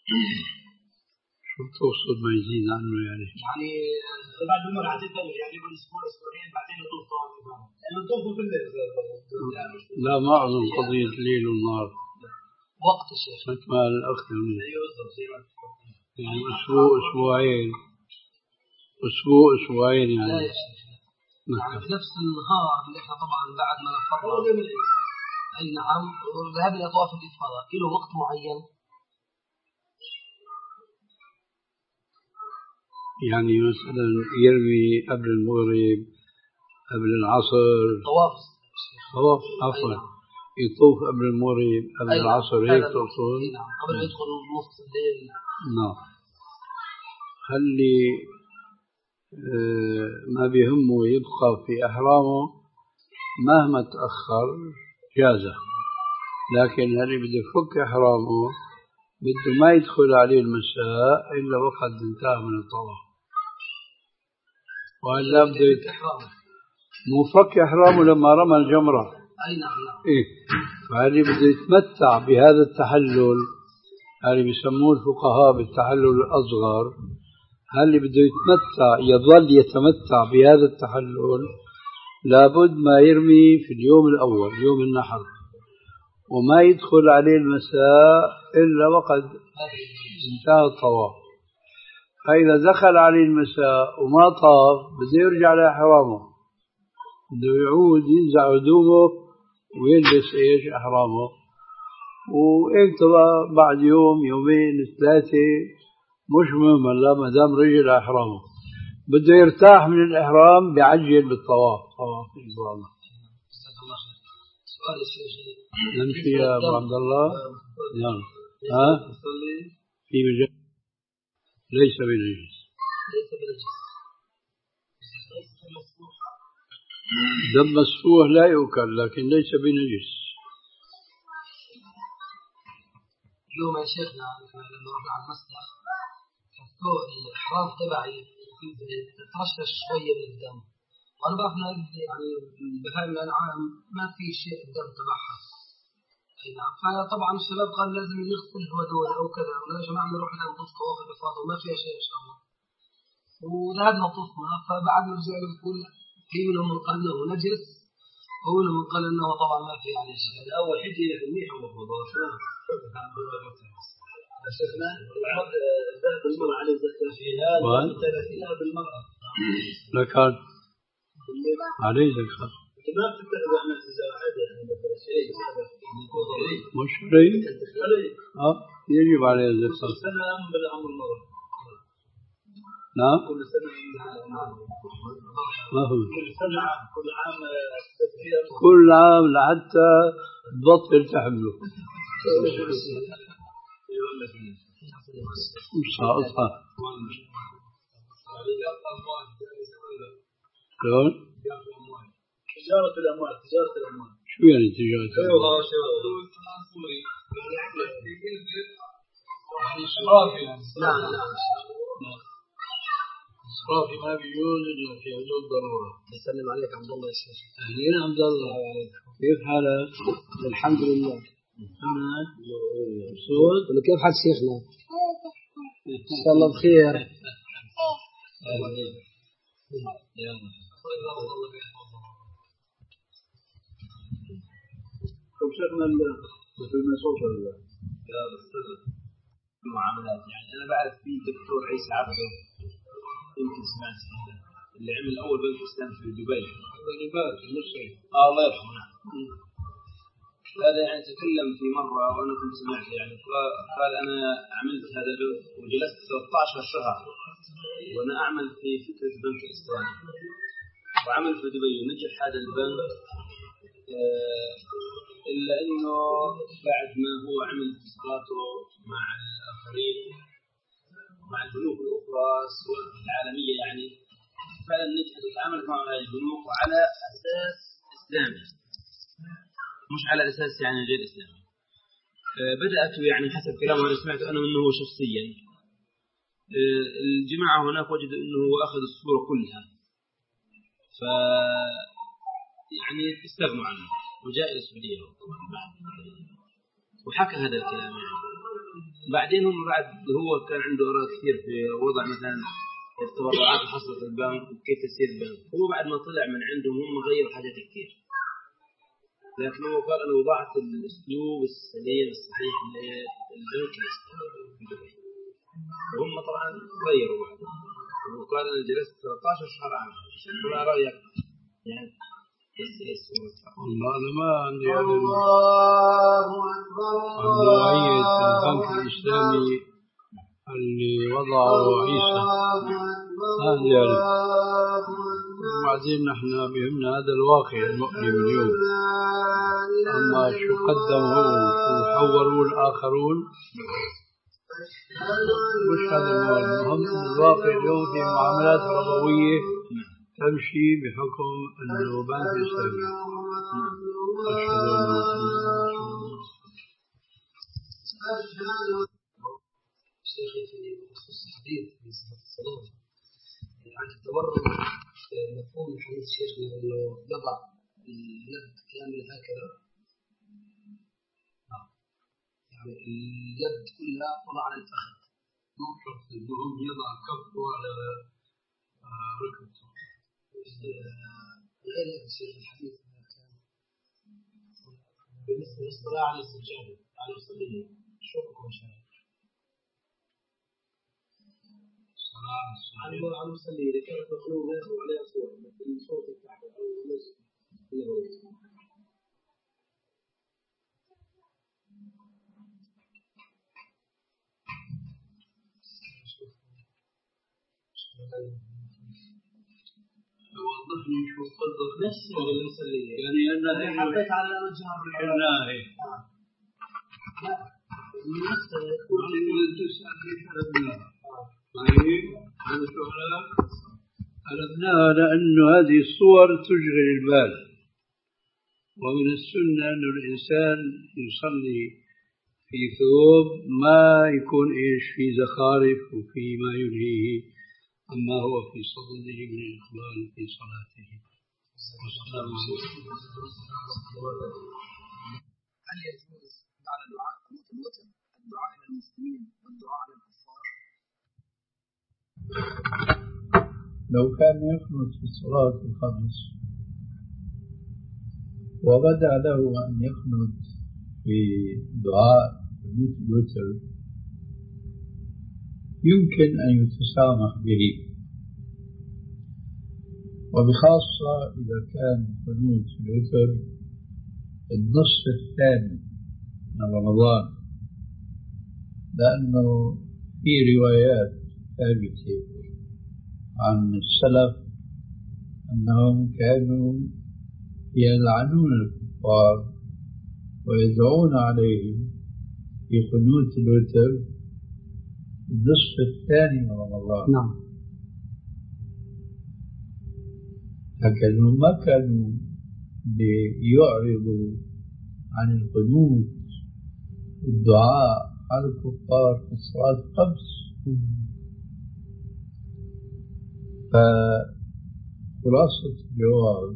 شو بتقصد ما يزيد عنه يعني؟ يعني بعد المرة تتبلغ يعني يقول أسبوع أسبوعين بعدين يطوف طواف الإفاضة لأنه طوفه في الليل. لا ما أظن قضية ليل ونهار وقت الشيخ مثل ما الأخ يقول أيوه بالضبط يعني أسبوع أسبوعين أسبوع أسبوعين يعني. لا يا شيخ يعني في نفس النهار اللي احنا طبعا بعد ما نفضل أي نعم ذهاب إلى طواف الإفاضة له وقت معين يعني مثلا يرمي قبل المغرب قبل العصر طواف طواف عفوا يطوف قبل المغرب قبل العصر هيك تقصد؟ نعم قبل ما يدخل نص الليل. نعم خلي ما بيهمه يبقى في إحرامه مهما تأخر جازه، لكن اللي بده يفك إحرامه بده ما يدخل عليه المساء إلا وقد انتهى من الطواف، وهلا بده مو فك إحرامه لما رمى الجمرة. أي نعم نعم. إيه فهذه بده يتمتع بهذا التحلل، هذه بيسموه الفقهاء بالتحلل الأصغر. هل بده يتمتع يظل يتمتع بهذا التحلل لابد ما يرمي في اليوم الأول يوم النحر، وما يدخل عليه المساء إلا وقد انتهى الطواف. فإذا دخل عليه المساء وما طاف بده يرجع لإحرامه، بده يعود ينزع هدومه ويلبس إيش إحرامه، ويكتب بعد يوم يومين ثلاثة مش مهم هلا ما دام رجع إحرامه. بده يرتاح من الإحرام بيعجل بالطواف. طواف إفاضة. سؤال الشيخ نمشي يا أبو عبد الله. نعم ها في مجال ليس بنجس. ليس بنجس. دم مسفوح لا يؤكل لكن ليس بنجس. اليوم يا شيخنا لما رحنا على المسلخ حسوا الإحرام تبعي تترشش شوية من الدم، وأنا بعرف يعني بهاي الأنعام ما في شيء الدم تبعها. أي نعم. فطبعا الشباب قال لازم نغسل هذول أو كذا، ولا يا جماعة نروح لنا نطوف طواف الإفاضة وما فيها شيء إن شاء الله. وذهبنا طفنا، فبعد ما رجع يقول في منهم من قال انه نجس ومنهم من قال انه طبعا ما في عليه شيء. اول حجه هي منيحه ومفروضه شفنا ذهب المرأة عليه زكاة في هذا ثلاثين بالمرأة لكن عليه زكاة ما بتتخذ عمل تجارة عادة يعني مثلا شيء مش شيء اه يجب عليه زكاة كل سنة بالأمر المرأة. نعم كل سنة ما هو كل سنة كل عام كل عام لحتى تبطل تحمله مش ساقطها. شلون؟ تجارة الأموال تجارة الأموال شو يعني تجارة الأموال؟ لا لا إسرافي ما بيجوز إلا في حدود ضرورة. بسلم عليك عبد الله يا شيخ. أهلين عبد الله كيف حالك؟ الحمد لله. أنا مبسوط. كيف حال شيخنا؟ إن شاء الله بخير. طيب شيخنا مثل ما صوت يا أستاذ المعاملات يعني أنا بعرف في دكتور عيسى عبده يمكن سمعت اللي عمل أول بنك إسلام في دبي. الرباط المصري. آه الله يرحمه. هذا يعني تكلم في مرة وأنا كنت سمعت يعني قال أنا عملت هذا البنك وجلست ثلاثة عشر شهر وأنا أعمل في فكرة بنك إسلامي وعمل في دبي ونجح هذا البنك إلا إنه بعد ما هو عمل اتصالاته مع الآخرين مع البنوك الأخرى سواء العالمية يعني فعلا نجحت وتعاملت مع هذه البنوك على أساس إسلامي مش على أساس يعني غير إسلامي. بدأت يعني حسب كلامه أنا سمعت أنا منه هو شخصيا الجماعة هناك وجدوا أنه هو أخذ الصورة كلها ف يعني استغنوا عنه وجاء إلى السعودية وحكى هذا الكلام يعني بعدين هم بعد هو كان عنده آراء كثير في وضع مثلا التبرعات اللي حصلت في البنك وكيف يصير البنك. هو بعد ما طلع من عندهم هم غيروا حاجات كثير، لكن هو قال أنا وضعت الأسلوب السليم الصحيح للبنك الإسلامي، وهم طبعا غيروا بعد. وقال أنا جلست ثلاثة عشر شهر عام. ما رأيك يعني؟ والله أنا ما عندي علم عن نوعية البنك الإسلامي اللي وضعه عيسى، ما عندي علم. وبعدين نحن بهمنا هذا الواقع المؤلم اليوم، أما شو قدموا شو حوروا الآخرون مش هذا المهم. المهم أن الواقع اليوم في معاملات ربوية تمشي بحكم أنه بنك إسلامي. شيخي في خصوص الحديث في صفة الصلاة عن التورط، مفهوم الحديث شيخنا أنه يضع اليد كاملة هكذا، يعني اليد كلها طلع على الفخذ، مو شرط المهم يضع كفه على ركبته. غير هذا الشيء في الحديث بالنسبة للصلاة على السجادة على المصلين شو حكم شرعي؟ الصلاة على السجادة على المصلين إذا كانت مخلوقة وعليها صور مثل صورة الكعبة أو المسجد النبوي. وضحني شو قصدك. نفس اللي نصلي يعني أنا حبيت على وجهها الناهي. لا نفس اللي تسأل كيف ألبناها. طيب هذا سؤالك. ألبناها لأنه هذه الصور تشغل البال، ومن السنة أن الإنسان يصلي في ثوب ما يكون إيش في زخارف وفي ما يلهيه أما هو في صدده من الإقبال في صلاته. هل يجوز بعد دعاء قنوت الوتر الدعاء إلى المسلمين والدعاء على الكفار؟ لو كان يقنط في الصلاة الخمس وبدأ له أن يقنط في دعاء قنوت الوتر يمكن أن يتسامح به، وبخاصة إذا كان قنوت الوتر النصف الثاني من رمضان، لأنه في روايات ثابتة عن السلف أنهم كانوا يلعنون الكفار ويدعون عليهم في قنوت الوتر النصف الثاني من رمضان. نعم. لكنهم ما كانوا ليعرضوا عن القنوت والدعاء على الكفار في الصلاة الخمس. فخلاصة الجواب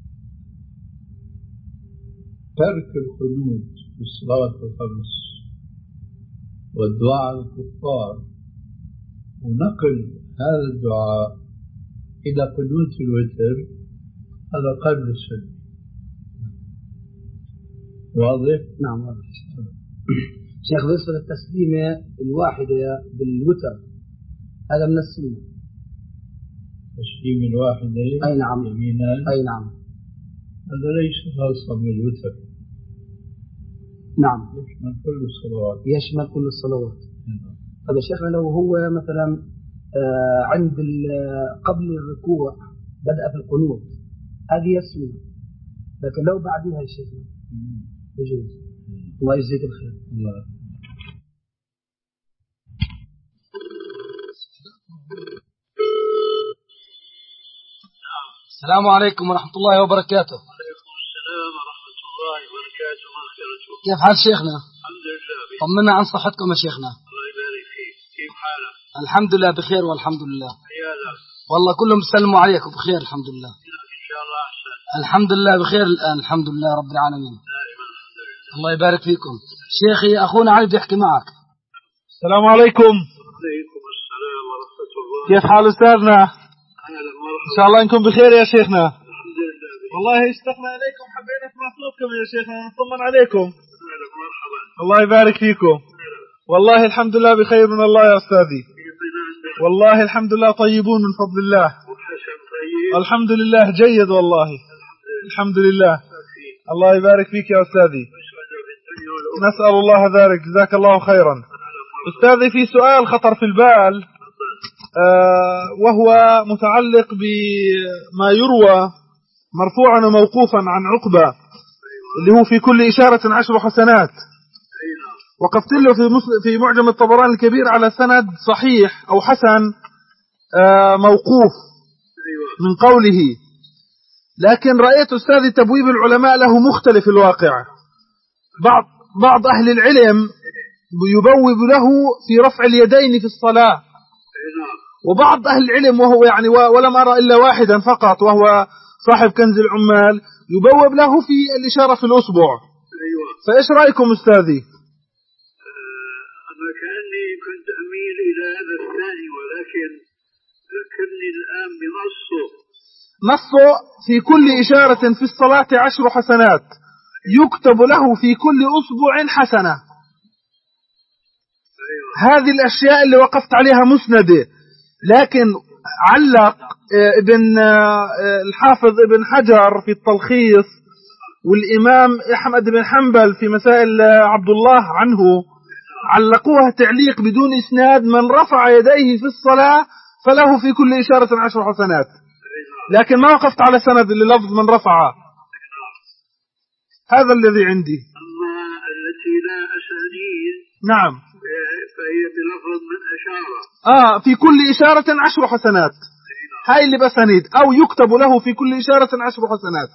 ترك القنوت في الصلاة الخمس والدعاء على الكفار ونقل هذا الدعاء إلى قنوت الوتر هذا قبل السنة. واضح؟ نعم واضح. شيخ بالنسبة للتسليمة الواحدة بالوتر هذا من السنة. تسليم الواحدة أي نعم يمينا أي نعم هذا ليس خاصا بالوتر. نعم يشمل كل الصلوات. يشمل كل الصلوات. طيب يا شيخنا لو هو مثلا آه عند قبل الركوع بدأ في القنوت هذه السنة، لكن لو بعدها يا شيخنا يجوز. الله يجزيك الخير. الله. السلام عليكم ورحمة الله وبركاته. وعليكم السلام ورحمة الله وبركاته ومغفرته. كيف حال شيخنا؟ الحمد لله. طمنا عن صحتكم يا شيخنا. الله يبارك فيك. كيف حالك؟ الحمد لله بخير والحمد لله. عيالك؟ والله كلهم بيسلموا عليكم بخير الحمد لله. إن شاء الله أحسن. الحمد لله بخير الآن الحمد لله رب العالمين. دائما الحمد لله. الله يبارك فيكم. شيخي أخونا علي بده يحكي معك. السلام عليكم. وعليكم السلام ورحمة الله. كيف حال أستاذنا؟ أهلا مرحبا. إن شاء الله إنكم بخير يا شيخنا. الحمد لله. والله اشتقنا إليكم، حبينا نسمع صوتكم يا شيخنا، نطمن عليكم. أهلا مرحبا. الله يبارك فيكم. والله الحمد لله بخير من الله يا أستاذي. والله الحمد لله طيبون من فضل الله. الحمد لله جيد والله. الحمد لله. الله يبارك فيك يا أستاذي. نسأل الله ذلك، جزاك الله خيرا. أستاذي في سؤال خطر في البال، آه وهو متعلق بما يروى مرفوعا وموقوفا عن عقبة، اللي هو في كل إشارة عشر حسنات. وقفت له في, في معجم الطبراني الكبير على سند صحيح أو حسن آه موقوف من قوله، لكن رأيت أستاذي تبويب العلماء له مختلف الواقع. بعض بعض أهل العلم يبوب له في رفع اليدين في الصلاة، وبعض أهل العلم وهو يعني ولم أرى إلا واحدا فقط وهو صاحب كنز العمال يبوب له في الإشارة في الأصبع. فإيش رأيكم أستاذي؟ أنا كأني كنت أميل إلى هذا الثاني، ولكن ذكرني الآن بنصه. نصه في كل إشارة في الصلاة عشر حسنات، يكتب له في كل أصبع حسنة. هذه الأشياء اللي وقفت عليها مسندة، لكن علق ابن الحافظ ابن حجر في التلخيص والإمام أحمد بن حنبل في مسائل عبد الله عنه علقوها تعليق بدون إسناد: من رفع يديه في الصلاة فله في كل إشارة عشر حسنات. لكن ما وقفت على سند للفظ من رفع. هذا الذي عندي. أما التي لا أسانيد نعم فهي بلفظ من أشار. آه في كل إشارة عشر حسنات، هاي اللي بسانيد، أو يكتب له في كل إشارة عشر حسنات.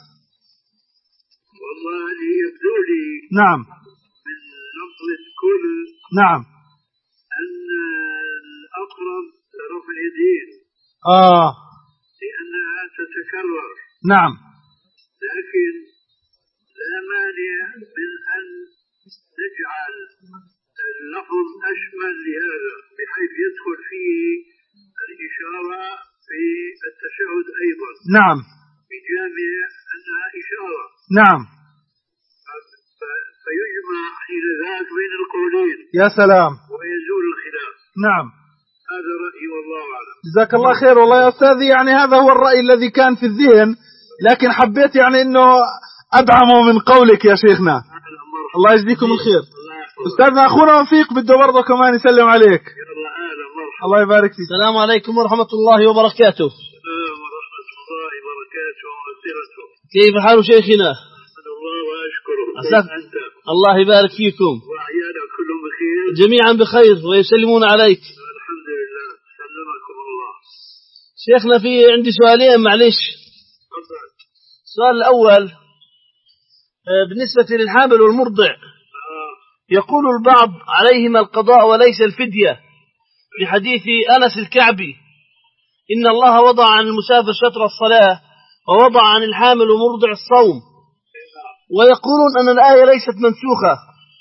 والله يبدو لي نعم من لفظ كل نعم أن الأقرب رفع اليدين آه لأنها تتكرر. نعم لكن لا مانع من أن نجعل اللفظ أشمل لهذا، بحيث يدخل فيه الإشارة في التشهد أيضا. نعم بجامع أنها إشارة. نعم فيجمع حين ذاك بين القولين. يا سلام. ويزول الخلاف. نعم هذا رأيي والله أعلم. جزاك الله خير. والله يا أستاذي يعني هذا هو الرأي الذي كان في الذهن، لكن حبيت يعني أنه أدعمه من قولك يا شيخنا. الله يجزيكم الخير. أستاذنا أخونا وفيق بده برضه كمان يسلم عليك. الله يبارك فيك. السلام عليكم ورحمة الله وبركاته. السلام ورحمة الله وبركاته ومغفرته. كيف حال شيخنا؟ أحمد الله وأشكره. أنت؟ الله يبارك فيكم. وأعيانا كلهم بخير. جميعا بخير ويسلمون عليك. الحمد لله. سلمكم الله. شيخنا في عندي سؤالين معلش. السؤال الأول بالنسبة للحامل والمرضع، يقول البعض عليهما القضاء وليس الفدية في حديث أنس الكعبي: إن الله وضع عن المسافر شطر الصلاة ووضع عن الحامل ومرضع الصوم. ويقولون أن الآية ليست منسوخة،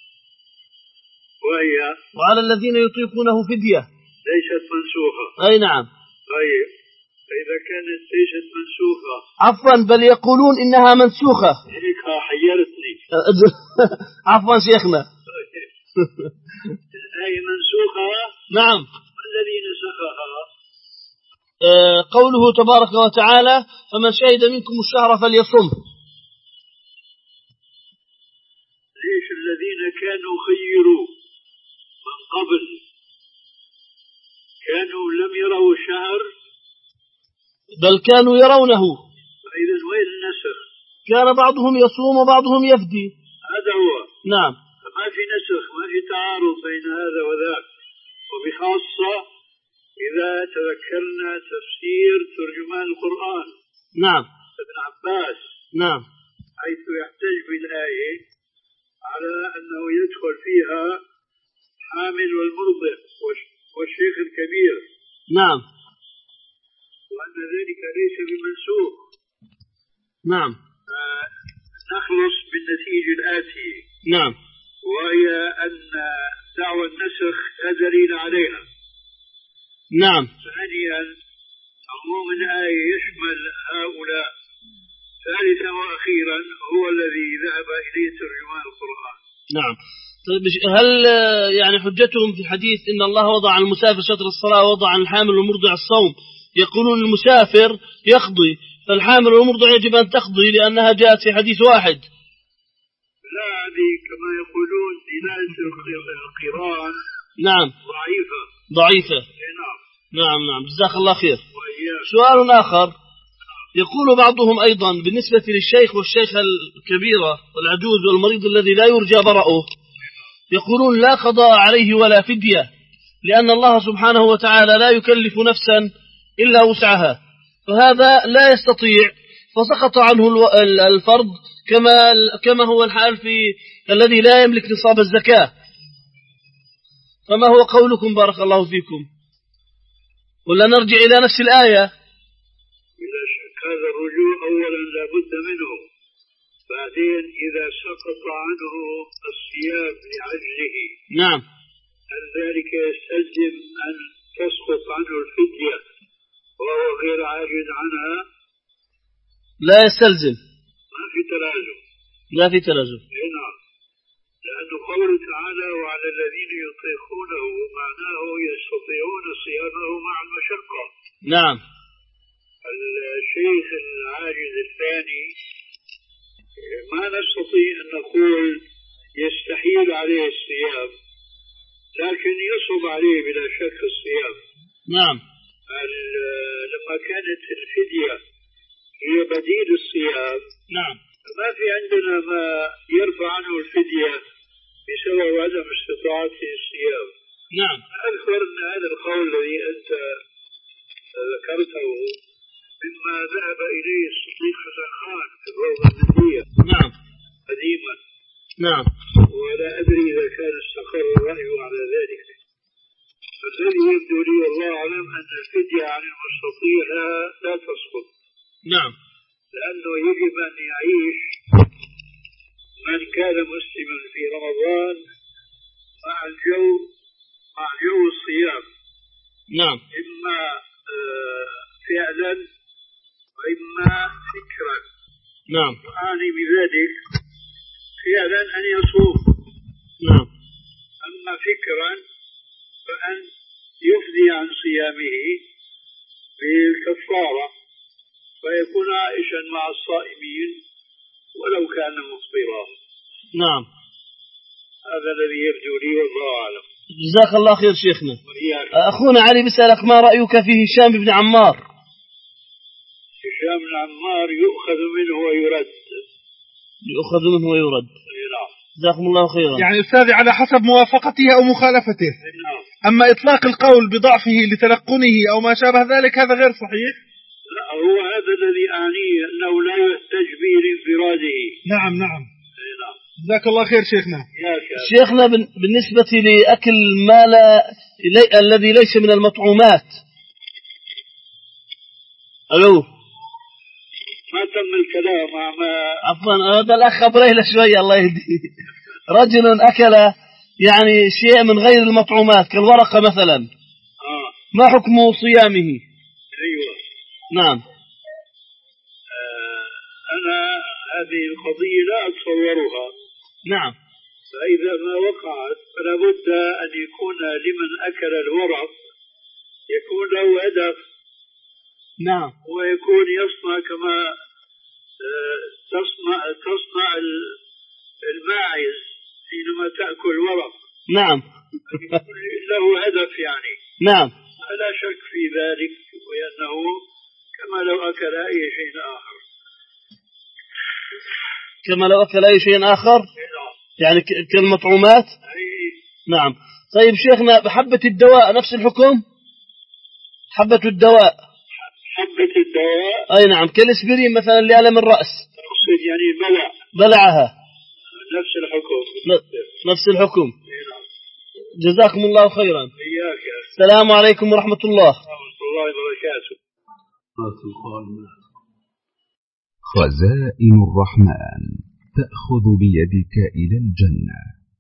وهي وعلى الذين يطيقونه فدية. ليست منسوخة. أي نعم. طيب فإذا كانت ليست منسوخة. عفوا بل يقولون إنها منسوخة. هيك حيرتني. عفوا شيخنا. الآية منسوخة. نعم. الذي نسخها آه قوله تبارك وتعالى: فمن شهد منكم الشهر فليصم. ليش الذين كانوا خيروا من قبل كانوا لم يروا الشهر؟ بل كانوا يرونه. فإذا وين النسخ؟ كان بعضهم يصوم وبعضهم يفدي. هذا هو. نعم. ما في نسخ، ما في تعارض بين هذا وذاك، وبخاصة إذا تذكرنا تفسير ترجمان القرآن. نعم. ابن عباس. نعم. حيث يحتج بالآية على أنه يدخل فيها حامل والمرضع والشيخ الكبير. نعم. وأن ذلك ليس بمنسوخ. نعم. نخلص بالنتيجة الآتية. نعم. وهي أن دعوى النسخ لا دليل عليها. نعم. ثانيا عموم الآية يشمل هؤلاء. ثالثا وأخيرا هو الذي ذهب إليه ترجمان القرآن. نعم. طيب هل يعني حجتهم في الحديث إن الله وضع عن المسافر شطر الصلاة ووضع عن الحامل والمرضع الصوم، يقولون المسافر يقضي فالحامل والمرضع يجب أن تقضي لأنها جاءت في حديث واحد؟ لا، هذه كما يقولون دلالة القرآن نعم ضعيفة ضعيفة. نعم نعم نعم جزاك الله خير. وإياك. سؤال آخر، يقول بعضهم أيضا بالنسبة للشيخ والشيخة الكبيرة والعجوز والمريض الذي لا يرجى برأه، يقولون لا قضاء عليه ولا فدية لأن الله سبحانه وتعالى لا يكلف نفسا إلا وسعها، فهذا لا يستطيع فسقط عنه الفرض كما كما هو الحال في الذي لا يملك نصاب الزكاة. فما هو قولكم بارك الله فيكم؟ ولا نرجع إلى نفس الآية؟ بلا شك هذا الرجوع أولا لا بد منه، بعدين إذا سقط عنه الصيام لعجزه نعم هل ذلك يستلزم أن تسقط عنه الفدية وهو غير عاجز عنها؟ لا يستلزم، ما في تلازم. لا في تلازم. نعم، لأنه قوله تعالى وعلى الذين يطيقونه معناه يستطيعون صيامه مع المشقة. نعم. الشيخ العاجز الثاني ما نستطيع أن نقول يستحيل عليه الصيام، لكن يصعب عليه بلا شك الصيام. نعم. لما كانت الفدية هي بديل الصيام، نعم، ما في عندنا ما يرفع عنه الفدية بسبب عدم استطاعته الصيام. نعم. أذكر أن هذا القول الذي أنت ذكرته مما ذهب إليه الصديق حسن خان في الروضة النبوية. نعم. قديما. نعم. ولا أدري إذا كان استقر الرأي على ذلك. فالذي يبدو لي والله أعلم أن الفدية عن المستطيع لا, لا تسقط. نعم. لأنه يجب أن يعيش من كان مسلما في رمضان مع الجو مع جو الصيام. نعم. إما آه فعلا وإما فكرا. نعم. وأعني بذلك فعلا أن يصوم. نعم. أما فكرا فأن يفدي عن صيامه بالكفارة فيكون عائشا مع الصائمين ولو كان مفطرا. نعم. هذا الذي يبدو لي والله أعلم. جزاك الله خير شيخنا. ورياك. أخونا علي بيسألك ما رأيك في هشام بن عمار؟ هشام بن عمار يؤخذ منه ويرد. يؤخذ منه ويرد. نعم. جزاكم الله خيرا. يعني أستاذي على حسب موافقته أو مخالفته. نعم. أما إطلاق القول بضعفه لتلقنه أو ما شابه ذلك هذا غير صحيح. لا، هو هذا الذي أعنيه أنه لا يحتج به لانفراده. نعم نعم. نعم. جزاك الله خير شيخنا. شيخنا بالنسبة لأكل ما لا الذي ليس من المطعومات. ألو. ما تم الكلام مع ما عفوا هذا الأخ أبريله شوية الله يهديه. رجل أكل يعني شيء من غير المطعومات كالورقة مثلا. آه. ما حكم صيامه؟ أيوة. نعم. آه أنا هذه القضية لا أتصورها. نعم. فإذا ما وقعت فلا بد أن يكون لمن أكل الورق يكون له هدف. نعم. ويكون يصنع كما تصنع تصنع الماعز حينما تأكل ورق. نعم. له هدف يعني. نعم. لا شك في ذلك، وأنه كما لو أكل أي شيء آخر. كما لو أكل أي شيء آخر. يعني كالمطعومات. نعم. طيب شيخنا بحبة الدواء نفس الحكم؟ حبة الدواء. حبة الدواء. أي نعم كالإسبرين مثلا لألم الرأس. تقصد يعني بلع. بلعها. نفس الحكم. نفس الحكم. جزاكم الله خيرا. إياك. السلام عليكم ورحمة الله. ورحمة الله وبركاته. خزائن الرحمن تأخذ بيدك إلى الجنة.